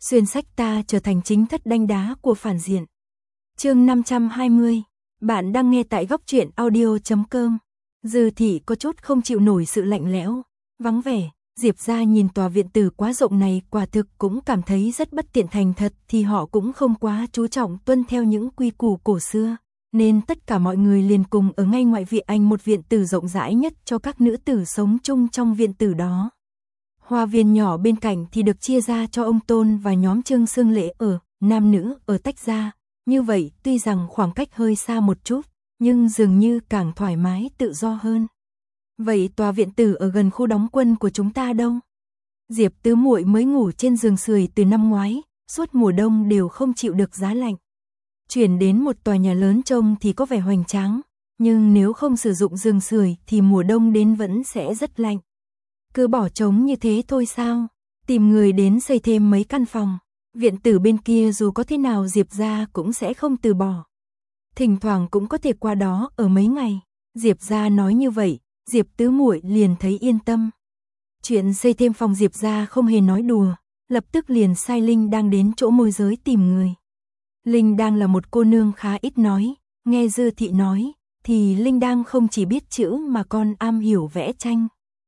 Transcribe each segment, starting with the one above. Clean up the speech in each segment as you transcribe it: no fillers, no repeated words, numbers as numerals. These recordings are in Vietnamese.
xuyên sách ta trở thành chính thất đanh đá của phản diện. Chương 520, bạn đang nghe tại góc truyện audio.com. Dư Thị có chút không chịu nổi sự lạnh lẽo, vắng vẻ. Diệp gia nhìn tòa viện tử quá rộng này quả thực cũng cảm thấy rất bất tiện, thành thật thì họ cũng không quá chú trọng tuân theo những quy củ cổ xưa, nên tất cả mọi người liền cùng ở ngay ngoại viện anh một viện tử rộng rãi nhất cho các nữ tử sống chung trong viện tử đó. Hoa viên nhỏ bên cạnh thì được chia ra cho ông Tôn và nhóm Trương Sương Lễ ở, nam nữ ở tách ra, như vậy tuy rằng khoảng cách hơi xa một chút, nhưng dường như càng thoải mái tự do hơn. Vậy tòa viện tử ở gần khu đóng quân của chúng ta đâu? Diệp Tứ muội mới ngủ trên giường sưởi từ năm ngoái, suốt mùa đông đều không chịu được giá lạnh. Chuyển đến một tòa nhà lớn trông thì có vẻ hoành tráng, nhưng nếu không sử dụng giường sưởi thì mùa đông đến vẫn sẽ rất lạnh. Cứ bỏ trống như thế thôi sao? Tìm người đến xây thêm mấy căn phòng. Viện tử bên kia dù có thế nào Diệp gia cũng sẽ không từ bỏ. Thỉnh thoảng cũng có thể qua đó ở mấy ngày. Diệp gia nói như vậy, Diệp Tứ muội liền thấy yên tâm. Chuyện xây thêm phòng Diệp gia không hề nói đùa, lập tức liền sai Linh đang đến chỗ môi giới tìm người. Linh đang là một cô nương khá ít nói, nghe Dư Thị nói, thì Linh đang không chỉ biết chữ mà còn am hiểu vẽ tranh.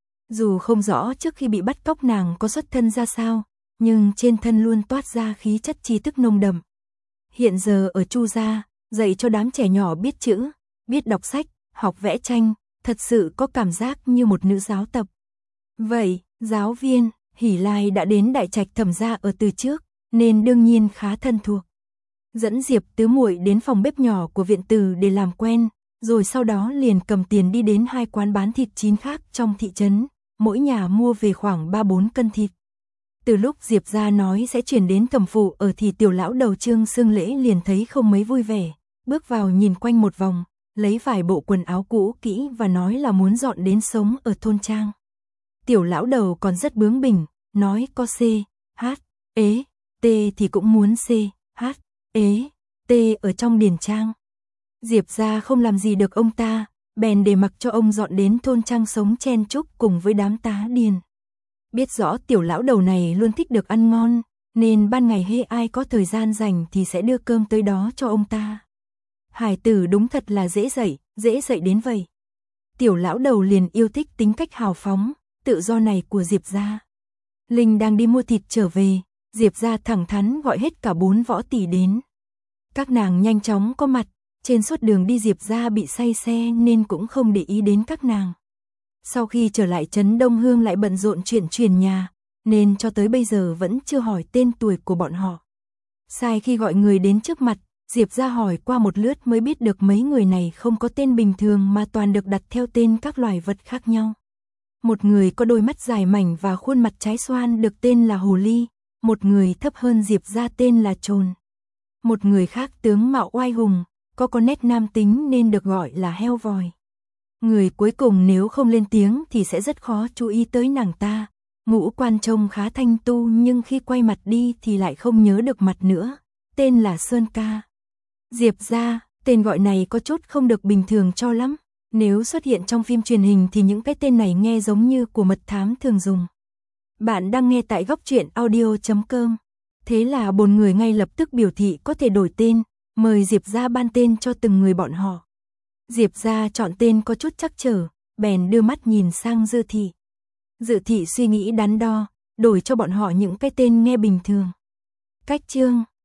Dù không rõ trước khi bị bắt cóc nàng có xuất thân ra sao, nhưng trên thân luôn toát ra khí chất tri thức nồng đậm. Hiện giờ ở Chu gia, dạy cho đám trẻ nhỏ biết chữ, biết đọc sách, học vẽ tranh, thật sự có cảm giác như một nữ giáo tập. Vậy, giáo viên Hỷ Lai đã đến đại trạch Thẩm gia ở từ trước, nên đương nhiên khá thân thuộc. Dẫn Diệp Tứ muội đến phòng bếp nhỏ của viện tử để làm quen, rồi sau đó liền cầm tiền đi đến hai quán bán thịt chín khác trong thị trấn, mỗi nhà mua về khoảng 3-4 cân thịt. Từ lúc Diệp gia nói sẽ chuyển đến Thẩm phủ ở thì tiểu lão đầu Trương Sương Lễ liền thấy không mấy vui vẻ, bước vào nhìn quanh một vòng, lấy vài bộ quần áo cũ kỹ và nói là muốn dọn đến sống ở thôn trang. Tiểu lão đầu còn rất bướng bỉnh, nói có C, H, ế, T thì cũng muốn C, H, ế, T ở trong điền trang. Diệp gia không làm gì được ông ta, bèn để mặc cho ông dọn đến thôn trang sống chen chúc cùng với đám tá điền. Biết rõ tiểu lão đầu này luôn thích được ăn ngon, nên ban ngày hễ ai có thời gian rảnh thì sẽ đưa cơm tới đó cho ông ta. Hải tử đúng thật là dễ dạy đến vậy. Tiểu lão đầu liền yêu thích tính cách hào phóng, tự do này của Diệp gia. Linh đang đi mua thịt trở về, Diệp gia thẳng thắn gọi hết cả 4 võ tỷ đến. Các nàng nhanh chóng có mặt, trên suốt đường đi Diệp gia bị say xe nên cũng không để ý đến các nàng. Sau khi trở lại trấn Đông Hương lại bận rộn chuyện chuyển nhà, nên cho tới bây giờ vẫn chưa hỏi tên tuổi của bọn họ. Sai khi gọi người đến trước mặt, Diệp gia hỏi qua một lướt mới biết được mấy người này không có tên bình thường mà toàn được đặt theo tên các loài vật khác nhau. Một người có đôi mắt dài mảnh và khuôn mặt trái xoan được tên là Hồ Ly, một người thấp hơn Diệp gia tên là Trồn. Một người khác tướng mạo oai hùng, có nét nam tính nên được gọi là Heo Vòi. Người cuối cùng nếu không lên tiếng thì sẽ rất khó chú ý tới nàng ta. Ngũ quan trông khá thanh tu nhưng khi quay mặt đi thì lại không nhớ được mặt nữa, tên là Sơn Ca. Diệp gia, tên gọi này có chút không được bình thường cho lắm. Nếu xuất hiện trong phim truyền hình thì những cái tên này nghe giống như của mật thám thường dùng. Bạn đang nghe tại góc truyện audio.com. Thế là 4 người ngay lập tức biểu thị có thể đổi tên, mời Diệp gia ban tên cho từng người bọn họ. Diệp gia chọn tên có chút trắc trở, bèn đưa mắt nhìn sang Dư Thị. Dư Thị suy nghĩ đắn đo, đổi cho bọn họ những cái tên nghe bình thường. Cách chương